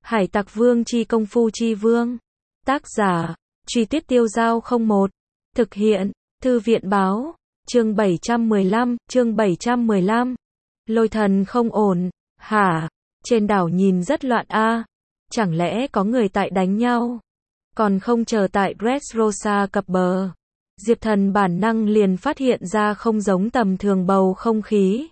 Hải Tặc Vương chi công phu chi vương. Tác giả, Truy Tuyết Tiêu Dao 01. Thực hiện, Thư viện báo. Chương 715. Lôi thần không ổn, hả? Trên đảo nhìn rất loạn a. Chẳng lẽ có người tại đánh nhau? Còn không chờ tại Dressrosa cập bờ. Diệp Thần bản năng liền phát hiện ra không giống tầm thường bầu không khí.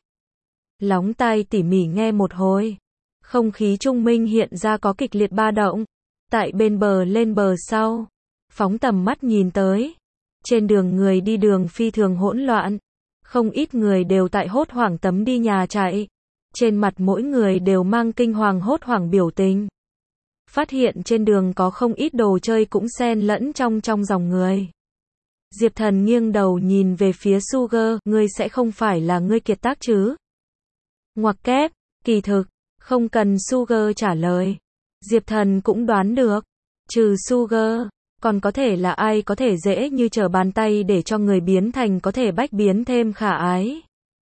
Lóng tai tỉ mỉ nghe một hồi. Không khí trung minh hiện ra có kịch liệt ba động. Tại bên bờ lên bờ sau. Phóng tầm mắt nhìn tới. Trên đường người đi đường phi thường hỗn loạn. Không ít người đều tại hốt hoảng tấm đi nhà chạy. Trên mặt mỗi người đều mang kinh hoàng hốt hoảng biểu tình. Phát hiện trên đường có không ít đồ chơi cũng xen lẫn trong dòng người. Diệp Thần nghiêng đầu nhìn về phía Sugar, ngươi sẽ không phải là ngươi kiệt tác chứ? Ngoặc kép, kỳ thực, không cần Sugar trả lời. Diệp Thần cũng đoán được, trừ Sugar, còn có thể là ai có thể dễ như trở bàn tay để cho người biến thành có thể bách biến thêm khả ái.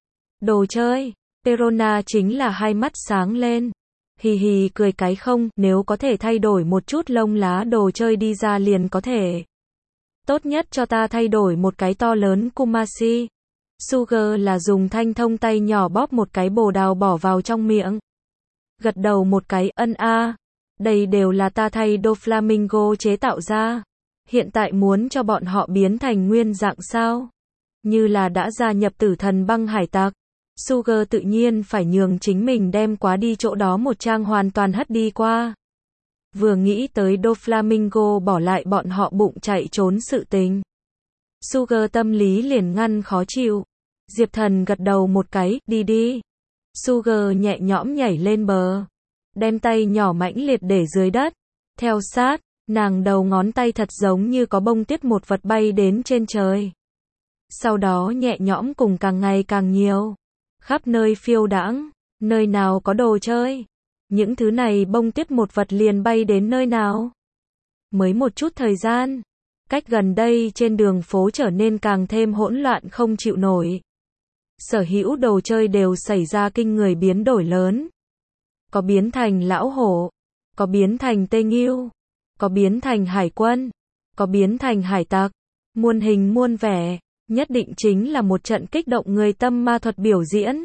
Đồ chơi, Perona chính là hai mắt sáng lên. Hì hì cười cái không, nếu có thể thay đổi một chút lông lá đồ chơi đi ra liền có thể. Tốt nhất cho ta thay đổi một cái to lớn Kumasi. Sugar là dùng thanh thông tay nhỏ bóp một cái bồ đào bỏ vào trong miệng. Gật đầu một cái, ân a. Đây đều là ta thay Doflamingo chế tạo ra. Hiện tại muốn cho bọn họ biến thành nguyên dạng sao? Như là đã gia nhập Tử Thần Băng Hải Tặc. Sugar tự nhiên phải nhường chính mình đem quá đi chỗ đó một trang hoàn toàn hất đi qua. Vừa nghĩ tới Doflamingo bỏ lại bọn họ bụng chạy trốn sự tình. Sugar tâm lý liền ngăn khó chịu. Diệp Thần gật đầu một cái, đi đi. Sugar nhẹ nhõm nhảy lên bờ. Đem tay nhỏ mãnh liệt để dưới đất. Theo sát, nàng đầu ngón tay thật giống như có bông tuyết một vật bay đến trên trời. Sau đó nhẹ nhõm cùng càng ngày càng nhiều. Khắp nơi phiêu đãng, nơi nào có đồ chơi. Những thứ này bông tuyết một vật liền bay đến nơi nào. Mới một chút thời gian. Cách gần đây trên đường phố trở nên càng thêm hỗn loạn không chịu nổi. Sở hữu đồ chơi đều xảy ra kinh người biến đổi lớn. Có biến thành lão hổ, có biến thành tê nghiêu, có biến thành hải quân, có biến thành hải tặc, muôn hình muôn vẻ, nhất định chính là một trận kích động người tâm ma thuật biểu diễn.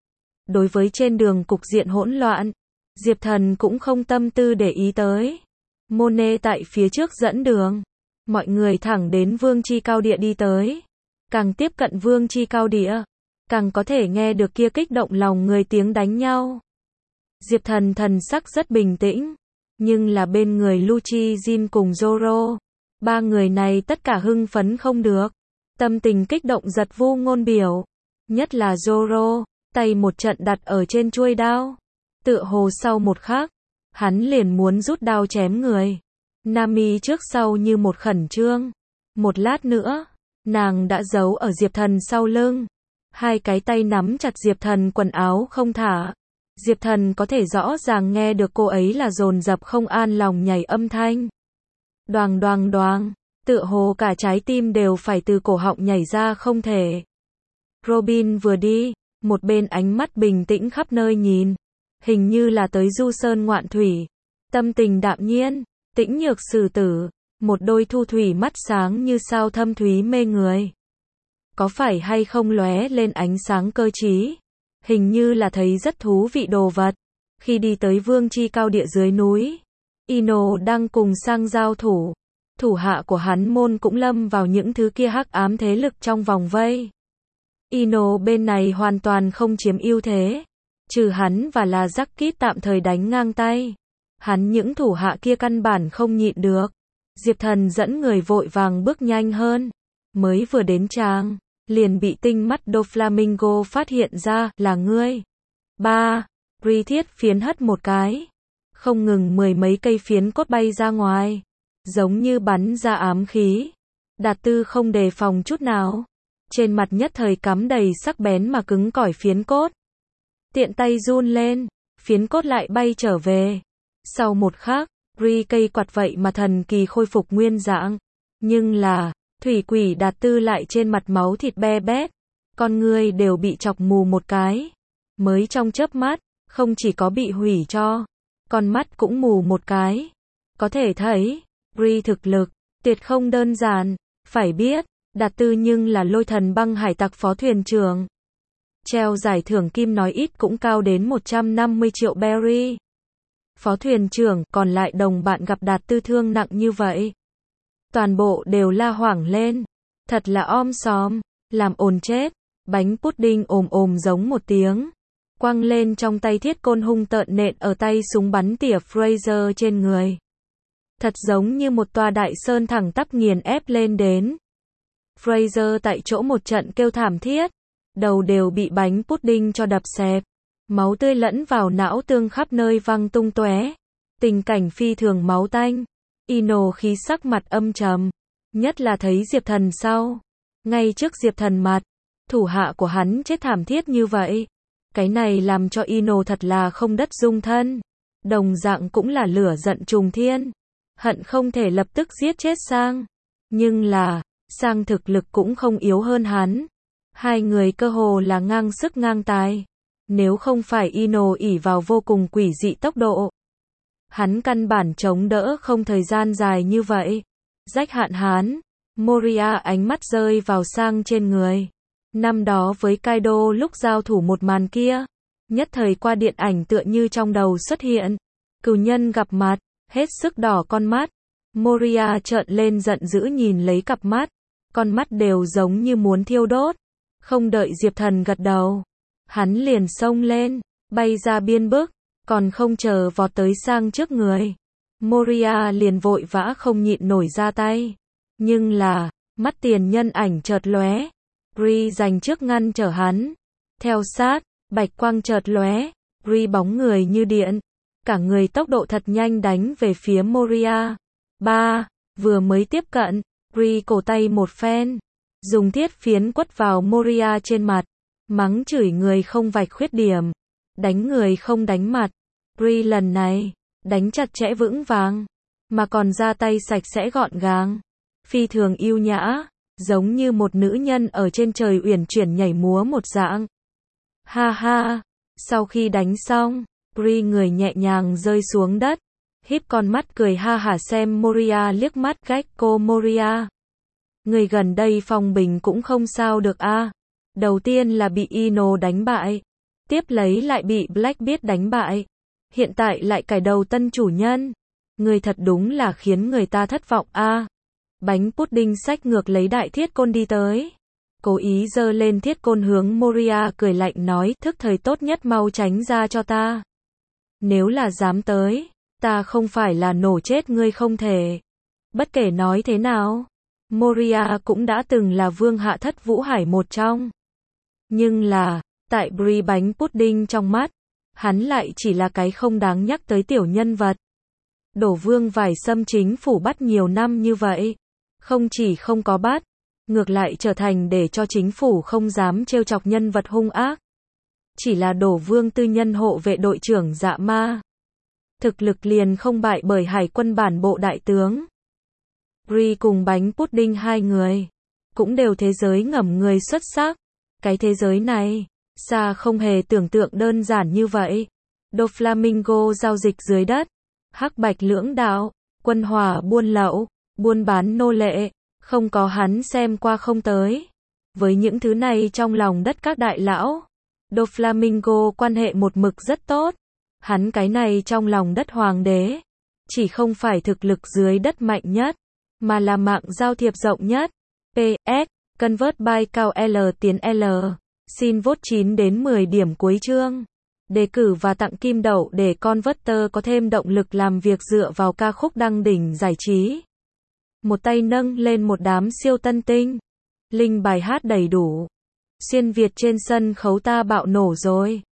Đối với trên đường cục diện hỗn loạn, Diệp Thần cũng không tâm tư để ý tới. Monet tại phía trước dẫn đường, mọi người thẳng đến Vương Chi Cao Địa đi tới. Càng tiếp cận Vương Chi Cao Địa, càng có thể nghe được kia kích động lòng người tiếng đánh nhau. Diệp Thần thần sắc rất bình tĩnh, nhưng là bên người Lucci Jin cùng Zoro, ba người này tất cả hưng phấn không được, tâm tình kích động giật vu ngôn biểu, nhất là Zoro, tay một trận đặt ở trên chuôi đao, tựa hồ sau một khắc, hắn liền muốn rút đao chém người. Nami trước sau như một khẩn trương, một lát nữa, nàng đã giấu ở Diệp Thần sau lưng, hai cái tay nắm chặt Diệp Thần quần áo không thả. Diệp Thần có thể rõ ràng nghe được cô ấy là dồn dập không an lòng nhảy âm thanh. Đoàng đoàng đoàng, tựa hồ cả trái tim đều phải từ cổ họng nhảy ra không thể. Robin vừa đi, một bên ánh mắt bình tĩnh khắp nơi nhìn, hình như là tới du sơn ngoạn thủy, tâm tình đạm nhiên, tĩnh nhược xử tử, một đôi thu thủy mắt sáng như sao thâm thúy mê người. Có phải hay không lóe lên ánh sáng cơ trí? Hình như là thấy rất thú vị đồ vật. Khi đi tới Vương Chi Cao Địa dưới núi, Ino đang cùng sang giao thủ. Thủ hạ của hắn môn cũng lâm vào những thứ kia hắc ám thế lực trong vòng vây. Ino bên này hoàn toàn không chiếm ưu thế. Trừ hắn và là Jacket tạm thời đánh ngang tay. Hắn những thủ hạ kia căn bản không nhịn được. Diệp Thần dẫn người vội vàng bước nhanh hơn. Mới vừa đến tràng, liền bị tinh mắt Doflamingo phát hiện ra, là ngươi. Ri thiết phiến hất một cái. Không ngừng mười mấy cây phiến cốt bay ra ngoài. Giống như bắn ra ám khí. Đạt Tư không đề phòng chút nào. Trên mặt nhất thời cắm đầy sắc bén mà cứng cỏi phiến cốt. Tiện tay run lên, phiến cốt lại bay trở về. Sau một khắc, Ri cây quạt vậy mà thần kỳ khôi phục nguyên dạng. Nhưng là, thủy quỷ Đạt Tư lại trên mặt máu thịt be bét, con người đều bị chọc mù một cái. Mới trong chớp mắt, không chỉ có bị hủy cho, con mắt cũng mù một cái. Có thể thấy, Bree thực lực, tuyệt không đơn giản, phải biết, Đạt Tư nhưng là Lôi Thần Băng Hải Tặc phó thuyền trưởng. Treo giải thưởng kim nói ít cũng cao đến 150 triệu berry. Phó thuyền trưởng, còn lại đồng bạn gặp Đạt Tư thương nặng như vậy. Toàn bộ đều la hoảng lên. Thật là om sòm, làm ồn chết. Bánh pudding ồm ồm giống một tiếng. Quăng lên trong tay thiết côn hung tợn nện ở tay súng bắn tỉa Fraser trên người. Thật giống như một tòa đại sơn thẳng tắp nghiền ép lên đến. Fraser tại chỗ một trận kêu thảm thiết. Đầu đều bị bánh pudding cho đập xẹp. Máu tươi lẫn vào não tương khắp nơi văng tung tóe. Tình cảnh phi thường máu tanh. Ino khí sắc mặt âm trầm. Nhất là thấy Diệp Thần sau. Ngay trước Diệp Thần mặt. Thủ hạ của hắn chết thảm thiết như vậy. Cái này làm cho Ino thật là không đất dung thân. Đồng dạng cũng là lửa giận trùng thiên. Hận không thể lập tức giết chết Sang. Nhưng là, Sang thực lực cũng không yếu hơn hắn. Hai người cơ hồ là ngang sức ngang tài. Nếu không phải Ino ỷ vào vô cùng quỷ dị tốc độ. Hắn căn bản chống đỡ không thời gian dài như vậy. Rách hạn hán. Moria ánh mắt rơi vào Sang trên người. Năm đó với Kaido lúc giao thủ một màn kia. Nhất thời qua điện ảnh tựa như trong đầu xuất hiện. Cừu nhân gặp mặt. Hết sức đỏ con mắt. Moria trợn lên giận dữ nhìn lấy cặp mắt. Con mắt đều giống như muốn thiêu đốt. Không đợi Diệp Thần gật đầu. Hắn liền xông lên. Bay ra biên bức. Còn không chờ vọt tới Sang trước người. Moria liền vội vã không nhịn nổi ra tay. Nhưng là, mắt tiền nhân ảnh chợt lóe. Bree giành trước ngăn trở hắn. Theo sát, bạch quang chợt lóe. Bree bóng người như điện. Cả người tốc độ thật nhanh đánh về phía Moria. Vừa mới tiếp cận, Bree cổ tay một phen. Dùng thiết phiến quất vào Moria trên mặt. Mắng chửi người không vạch khuyết điểm. Đánh người không đánh mặt. Bree lần này, đánh chặt chẽ vững vàng. Mà còn ra tay sạch sẽ gọn gàng. Phi thường yêu nhã. Giống như một nữ nhân ở trên trời uyển chuyển nhảy múa một dạng. Ha ha. Sau khi đánh xong, Bree người nhẹ nhàng rơi xuống đất. Híp con mắt cười ha hả xem Moria liếc mắt Gecko Moria. Người gần đây phong bình cũng không sao được a. Đầu tiên là bị Ino đánh bại. Tiếp lấy lại bị Blackbeard đánh bại. Hiện tại lại cải đầu tân chủ nhân. Người thật đúng là khiến người ta thất vọng a. Bánh pudding xách ngược lấy đại thiết côn đi tới. Cố ý giơ lên thiết côn hướng Moria cười lạnh nói thức thời tốt nhất mau tránh ra cho ta. Nếu là dám tới, ta không phải là nổ chết ngươi không thể. Bất kể nói thế nào, Moria cũng đã từng là vương hạ thất vũ hải một trong. Nhưng là, tại Bree bánh pudding trong mắt, hắn lại chỉ là cái không đáng nhắc tới tiểu nhân vật. Đổ vương vải xâm chính phủ bắt nhiều năm như vậy. Không chỉ không có bắt, ngược lại trở thành để cho chính phủ không dám trêu chọc nhân vật hung ác. Chỉ là đổ vương tư nhân hộ vệ đội trưởng Dạ Ma. Thực lực liền không bại bởi hải quân bản bộ đại tướng. Bree cùng bánh pudding hai người, cũng đều thế giới ngầm người xuất sắc. Cái thế giới này, xa không hề tưởng tượng đơn giản như vậy. Doflamingo giao dịch dưới đất, hắc bạch lưỡng đạo, quân hỏa buôn lậu, buôn bán nô lệ, không có hắn xem qua không tới. Với những thứ này trong lòng đất các đại lão, Doflamingo quan hệ một mực rất tốt. Hắn cái này trong lòng đất hoàng đế, chỉ không phải thực lực dưới đất mạnh nhất, mà là mạng giao thiệp rộng nhất. PS, Convert by cao L tiến L. Xin vote 9 đến 10 điểm cuối chương. Đề cử và tặng kim đậu để Converter có thêm động lực làm việc dựa vào ca khúc đăng đỉnh giải trí. Một tay nâng lên một đám siêu tân tinh. Link bài hát đầy đủ. Xuyên Việt trên sân khấu ta bạo nổ rồi.